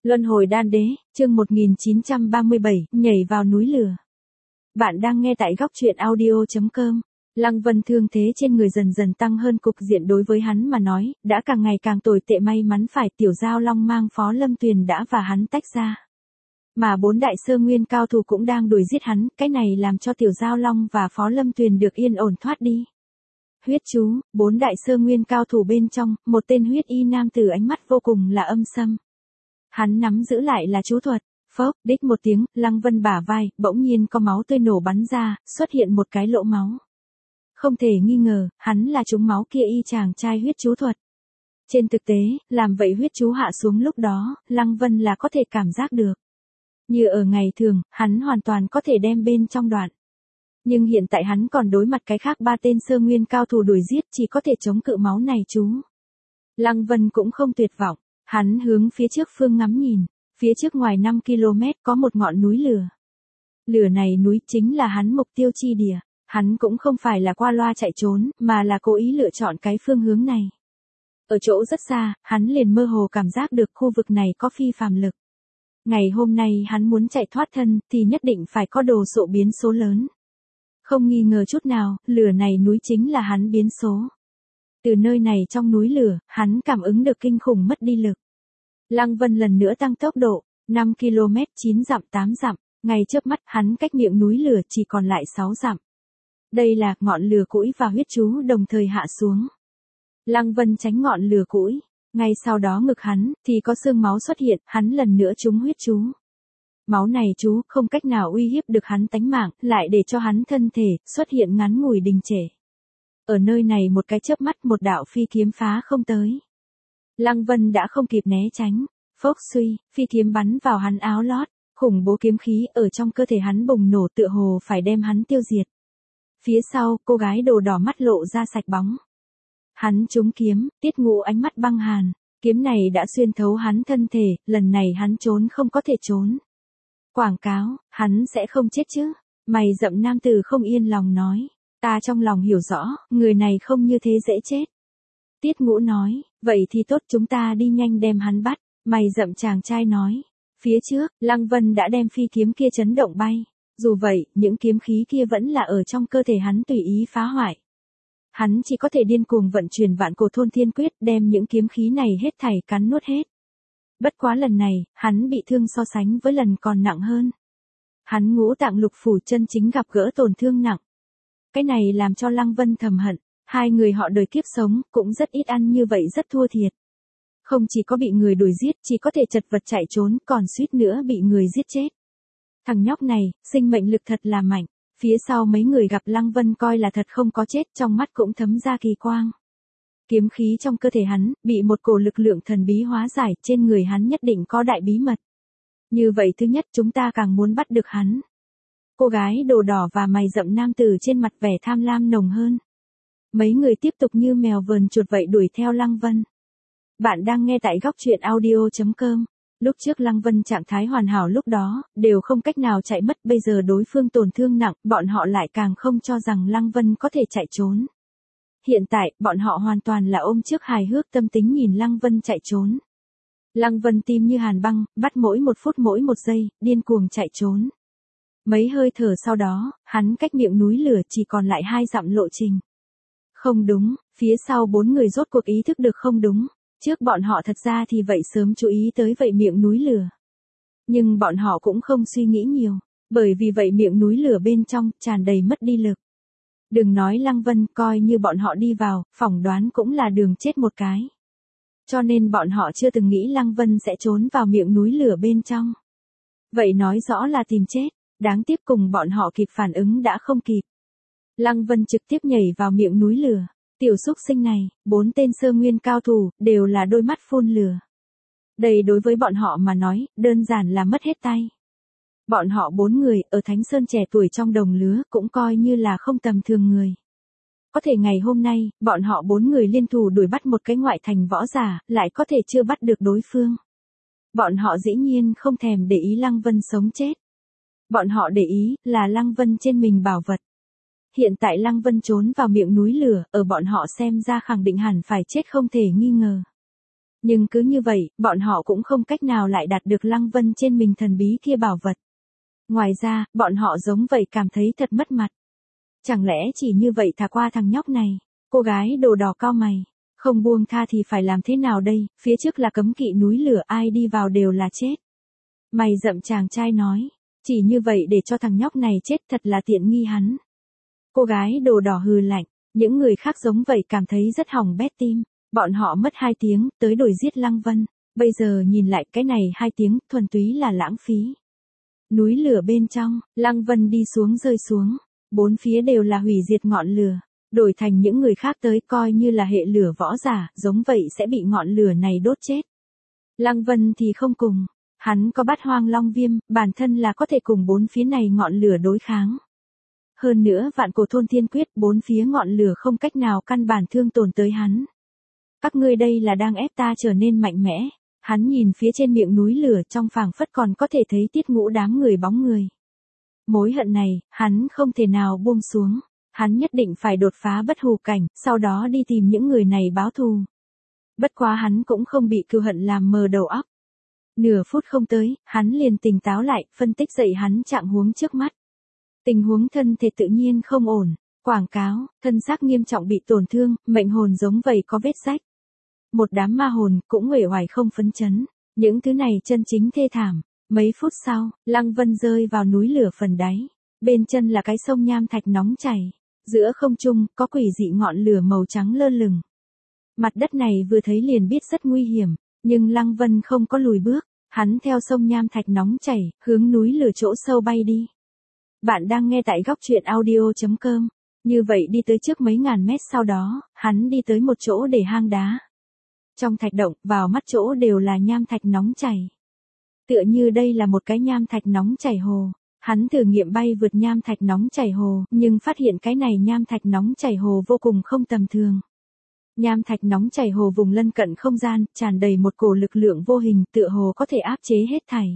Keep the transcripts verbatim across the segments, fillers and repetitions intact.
Luân hồi đan đế, chương một nghìn chín trăm ba mươi bảy, nhảy vào núi lửa. Bạn đang nghe tại góc truyện audio chấm com. Lăng Vân thương thế trên người dần dần tăng hơn, cục diện đối với hắn mà nói, đã càng ngày càng tồi tệ. May mắn phải Tiểu Giao Long mang Phó Lâm Tuyền đã và hắn tách ra. Mà bốn đại sơ nguyên cao thủ cũng đang đuổi giết hắn, cái này làm cho Tiểu Giao Long và Phó Lâm Tuyền được yên ổn thoát đi. Huyết chú, bốn đại sơ nguyên cao thủ bên trong, một tên huyết y nam tử ánh mắt vô cùng là âm sâm. Hắn nắm giữ lại là chú thuật, phốc, đích một tiếng, Lăng Vân bả vai, bỗng nhiên có máu tươi nổ bắn ra, xuất hiện một cái lỗ máu. Không thể nghi ngờ, hắn là trúng máu kia y chàng trai huyết chú thuật. Trên thực tế, làm vậy huyết chú hạ xuống lúc đó, Lăng Vân là có thể cảm giác được. Như ở ngày thường, hắn hoàn toàn có thể đem bên trong đoạn. Nhưng hiện tại hắn còn đối mặt cái khác ba tên sơ nguyên cao thủ đuổi giết, chỉ có thể chống cự máu này chú. Lăng Vân cũng không tuyệt vọng. Hắn hướng phía trước phương ngắm nhìn, phía trước ngoài năm ki lô mét có một ngọn núi lửa. Lửa này núi chính là hắn mục tiêu chi địa, hắn cũng không phải là qua loa chạy trốn, mà là cố ý lựa chọn cái phương hướng này. Ở chỗ rất xa, hắn liền mơ hồ cảm giác được khu vực này có phi phàm lực. Ngày hôm nay hắn muốn chạy thoát thân, thì nhất định phải có đồ sộ biến số lớn. Không nghi ngờ chút nào, lửa này núi chính là hắn biến số. Từ nơi này trong núi lửa, hắn cảm ứng được kinh khủng mất đi lực. Lăng Vân lần nữa tăng tốc độ, năm ki lô mét, chín dặm, tám dặm, ngay chớp mắt hắn cách miệng núi lửa chỉ còn lại sáu dặm. Đây là ngọn lửa củi và huyết chú đồng thời hạ xuống. Lăng Vân tránh ngọn lửa củi, ngay sau đó ngực hắn thì có xương máu xuất hiện, hắn lần nữa trúng huyết chú. Máu này chú không cách nào uy hiếp được hắn tánh mạng, lại để cho hắn thân thể xuất hiện ngắn ngủi đình trệ. Ở nơi này một cái chớp mắt một đạo phi kiếm phá không tới. Lăng Vân đã không kịp né tránh, phốc suy, phi kiếm bắn vào hắn áo lót, khủng bố kiếm khí ở trong cơ thể hắn bùng nổ tựa hồ phải đem hắn tiêu diệt. Phía sau, cô gái đồ đỏ mắt lộ ra sạch bóng. Hắn trúng kiếm, Tiết Ngũ ánh mắt băng hàn, kiếm này đã xuyên thấu hắn thân thể, lần này hắn trốn không có thể trốn. Quảng cáo, hắn sẽ không chết chứ? Mày rậm nam tử không yên lòng nói. Ta trong lòng hiểu rõ, người này không như thế dễ chết. Tiết Ngũ nói, vậy thì tốt, chúng ta đi nhanh đem hắn bắt. Mày rậm chàng trai nói. Phía trước, Lăng Vân đã đem phi kiếm kia chấn động bay. Dù vậy, những kiếm khí kia vẫn là ở trong cơ thể hắn tùy ý phá hoại. Hắn chỉ có thể điên cuồng vận chuyển vạn cổ thôn thiên quyết, đem những kiếm khí này hết thảy cắn nuốt hết. Bất quá lần này, hắn bị thương so sánh với lần còn nặng hơn. Hắn ngũ tạng lục phủ chân chính gặp gỡ tổn thương nặng. Cái này làm cho Lăng Vân thầm hận, hai người họ đời kiếp sống, cũng rất ít ăn như vậy, rất thua thiệt. Không chỉ có bị người đuổi giết, chỉ có thể chật vật chạy trốn, còn suýt nữa bị người giết chết. Thằng nhóc này, sinh mệnh lực thật là mạnh, phía sau mấy người gặp Lăng Vân coi là thật không có chết, trong mắt cũng thấm ra kỳ quang. Kiếm khí trong cơ thể hắn, bị một cổ lực lượng thần bí hóa giải, trên người hắn nhất định có đại bí mật. Như vậy thứ nhất chúng ta càng muốn bắt được hắn. Cô gái đồ đỏ và mày rậm nam tử trên mặt vẻ tham lam nồng hơn. Mấy người tiếp tục như mèo vờn chuột vậy đuổi theo Lăng Vân. Bạn đang nghe tại góc truyện audio chấm com. Lúc trước Lăng Vân trạng thái hoàn hảo lúc đó, đều không cách nào chạy mất, bây giờ đối phương tổn thương nặng, bọn họ lại càng không cho rằng Lăng Vân có thể chạy trốn. Hiện tại, bọn họ hoàn toàn là ôm trước hài hước tâm tính nhìn Lăng Vân chạy trốn. Lăng Vân tim như hàn băng, bắt mỗi một phút mỗi một giây, điên cuồng chạy trốn. Mấy hơi thở sau đó, hắn cách miệng núi lửa chỉ còn lại hai dặm lộ trình. Không đúng, phía sau bốn người rốt cuộc ý thức được không đúng. Trước bọn họ thật ra thì vậy sớm chú ý tới vậy miệng núi lửa. Nhưng bọn họ cũng không suy nghĩ nhiều, bởi vì vậy miệng núi lửa bên trong tràn đầy mất đi lực. Đừng nói Lăng Vân, coi như bọn họ đi vào, phỏng đoán cũng là đường chết một cái. Cho nên bọn họ chưa từng nghĩ Lăng Vân sẽ trốn vào miệng núi lửa bên trong. Vậy nói rõ là tìm chết, đáng tiếc cùng bọn họ kịp phản ứng đã không kịp. Lăng Vân trực tiếp nhảy vào miệng núi lửa. Tiểu xúc sinh này, bốn tên sơ nguyên cao thủ, đều là đôi mắt phun lửa. Đây đối với bọn họ mà nói, đơn giản là mất hết tay. Bọn họ bốn người, ở Thánh Sơn trẻ tuổi trong đồng lứa, cũng coi như là không tầm thường người. Có thể ngày hôm nay, bọn họ bốn người liên thủ đuổi bắt một cái ngoại thành võ giả, lại có thể chưa bắt được đối phương. Bọn họ dĩ nhiên không thèm để ý Lăng Vân sống chết. Bọn họ để ý, là Lăng Vân trên mình bảo vật. Hiện tại Lăng Vân trốn vào miệng núi lửa, ở bọn họ xem ra khẳng định hẳn phải chết không thể nghi ngờ. Nhưng cứ như vậy, bọn họ cũng không cách nào lại đạt được Lăng Vân trên mình thần bí kia bảo vật. Ngoài ra, bọn họ giống vậy cảm thấy thật mất mặt. Chẳng lẽ chỉ như vậy thả qua thằng nhóc này? Cô gái đồ đỏ cau mày. Không buông tha thì phải làm thế nào đây, phía trước là cấm kỵ núi lửa, ai đi vào đều là chết. Mày rậm chàng trai nói, chỉ như vậy để cho thằng nhóc này chết thật là tiện nghi hắn. Cô gái đồ đỏ hừ lạnh, những người khác giống vậy cảm thấy rất hỏng bét tim. Bọn họ mất hai tiếng, tới đuổi giết Lăng Vân. Bây giờ nhìn lại cái này hai tiếng, thuần túy là lãng phí. Núi lửa bên trong, Lăng Vân đi xuống rơi xuống. Bốn phía đều là hủy diệt ngọn lửa. Đổi thành những người khác tới coi như là hệ lửa võ giả, giống vậy sẽ bị ngọn lửa này đốt chết. Lăng Vân thì không cùng. Hắn có bát hoang long viêm, bản thân là có thể cùng bốn phía này ngọn lửa đối kháng. Hơn nữa vạn cổ thôn thiên quyết, bốn phía ngọn lửa không cách nào căn bản thương tổn tới hắn. Các ngươi đây là đang ép ta trở nên mạnh mẽ. Hắn nhìn phía trên miệng núi lửa, trong phảng phất còn có thể thấy tiết ngũ đám người bóng người. Mối hận này, hắn không thể nào buông xuống. Hắn nhất định phải đột phá bất hủ cảnh, sau đó đi tìm những người này báo thù. Bất quá hắn cũng không bị cừu hận làm mờ đầu óc. Nửa phút không tới, hắn liền tỉnh táo lại, phân tích dậy hắn trạng huống trước mắt. Tình huống thân thể tự nhiên không ổn. Quảng cáo, thân xác nghiêm trọng bị tổn thương, mệnh hồn giống vậy có vết rách. Một đám ma hồn cũng uể oải không phấn chấn. Những thứ này chân chính thê thảm. Mấy phút sau, Lăng Vân rơi vào núi lửa phần đáy. Bên chân là cái sông nham thạch nóng chảy. Giữa không trung, có quỷ dị ngọn lửa màu trắng lơ lửng. Mặt đất này vừa thấy liền biết rất nguy hiểm, nhưng Lăng Vân không có lùi bước, hắn theo sông nham thạch nóng chảy, hướng núi lửa chỗ sâu bay đi. Bạn đang nghe tại góc truyện audio chấm com. Như vậy đi tới trước mấy ngàn mét sau đó, hắn đi tới một chỗ để hang đá. Trong thạch động, vào mắt chỗ đều là nham thạch nóng chảy. Tựa như đây là một cái nham thạch nóng chảy hồ. Hắn thử nghiệm bay vượt nham thạch nóng chảy hồ, nhưng phát hiện cái này nham thạch nóng chảy hồ vô cùng không tầm thường. Nham thạch nóng chảy hồ vùng lân cận không gian, tràn đầy một cổ lực lượng vô hình, tựa hồ có thể áp chế hết thảy.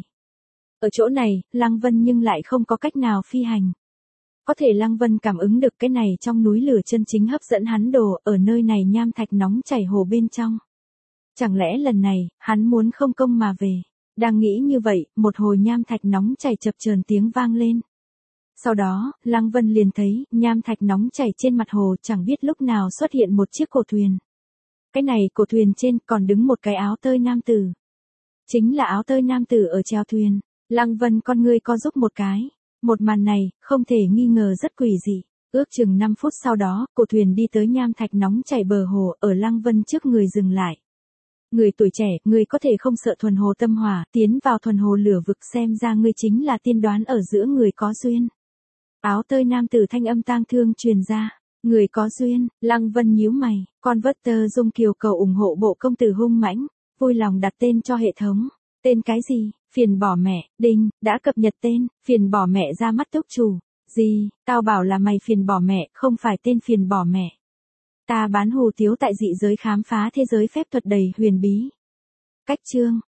Ở chỗ này, Lăng Vân nhưng lại không có cách nào phi hành. Có thể Lăng Vân cảm ứng được cái này trong núi lửa chân chính hấp dẫn hắn đồ, ở nơi này nham thạch nóng chảy hồ bên trong. Chẳng lẽ lần này, hắn muốn không công mà về. Đang nghĩ như vậy, một hồi nham thạch nóng chảy chập chờn tiếng vang lên. Sau đó, Lăng Vân liền thấy, nham thạch nóng chảy trên mặt hồ chẳng biết lúc nào xuất hiện một chiếc cổ thuyền. Cái này cổ thuyền trên còn đứng một cái áo tơi nam tử. Chính là áo tơi nam tử ở chèo thuyền. Lăng Vân con ngươi co giúp một cái. Một màn này, không thể nghi ngờ rất quỷ dị. Ước chừng năm phút sau đó, cổ thuyền đi tới nham thạch nóng chảy bờ hồ, ở Lăng Vân trước người dừng lại. Người tuổi trẻ, người có thể không sợ thuần hồ tâm hỏa, tiến vào thuần hồ lửa vực, xem ra ngươi chính là tiên đoán ở giữa người có duyên. Áo tơi nam tử thanh âm tang thương truyền ra. Người có duyên, Lăng Vân nhíu mày, con vất tơ dung kiều cầu ủng hộ bộ công tử hung mãnh, vui lòng đặt tên cho hệ thống. Tên cái gì? Phiền bỏ mẹ, đinh, đã cập nhật tên, phiền bỏ mẹ ra mắt túc chủ. Gì, tao bảo là mày phiền bỏ mẹ, không phải tên phiền bỏ mẹ. Ta bán hù tiếu tại dị giới khám phá thế giới phép thuật đầy huyền bí. Cách chương,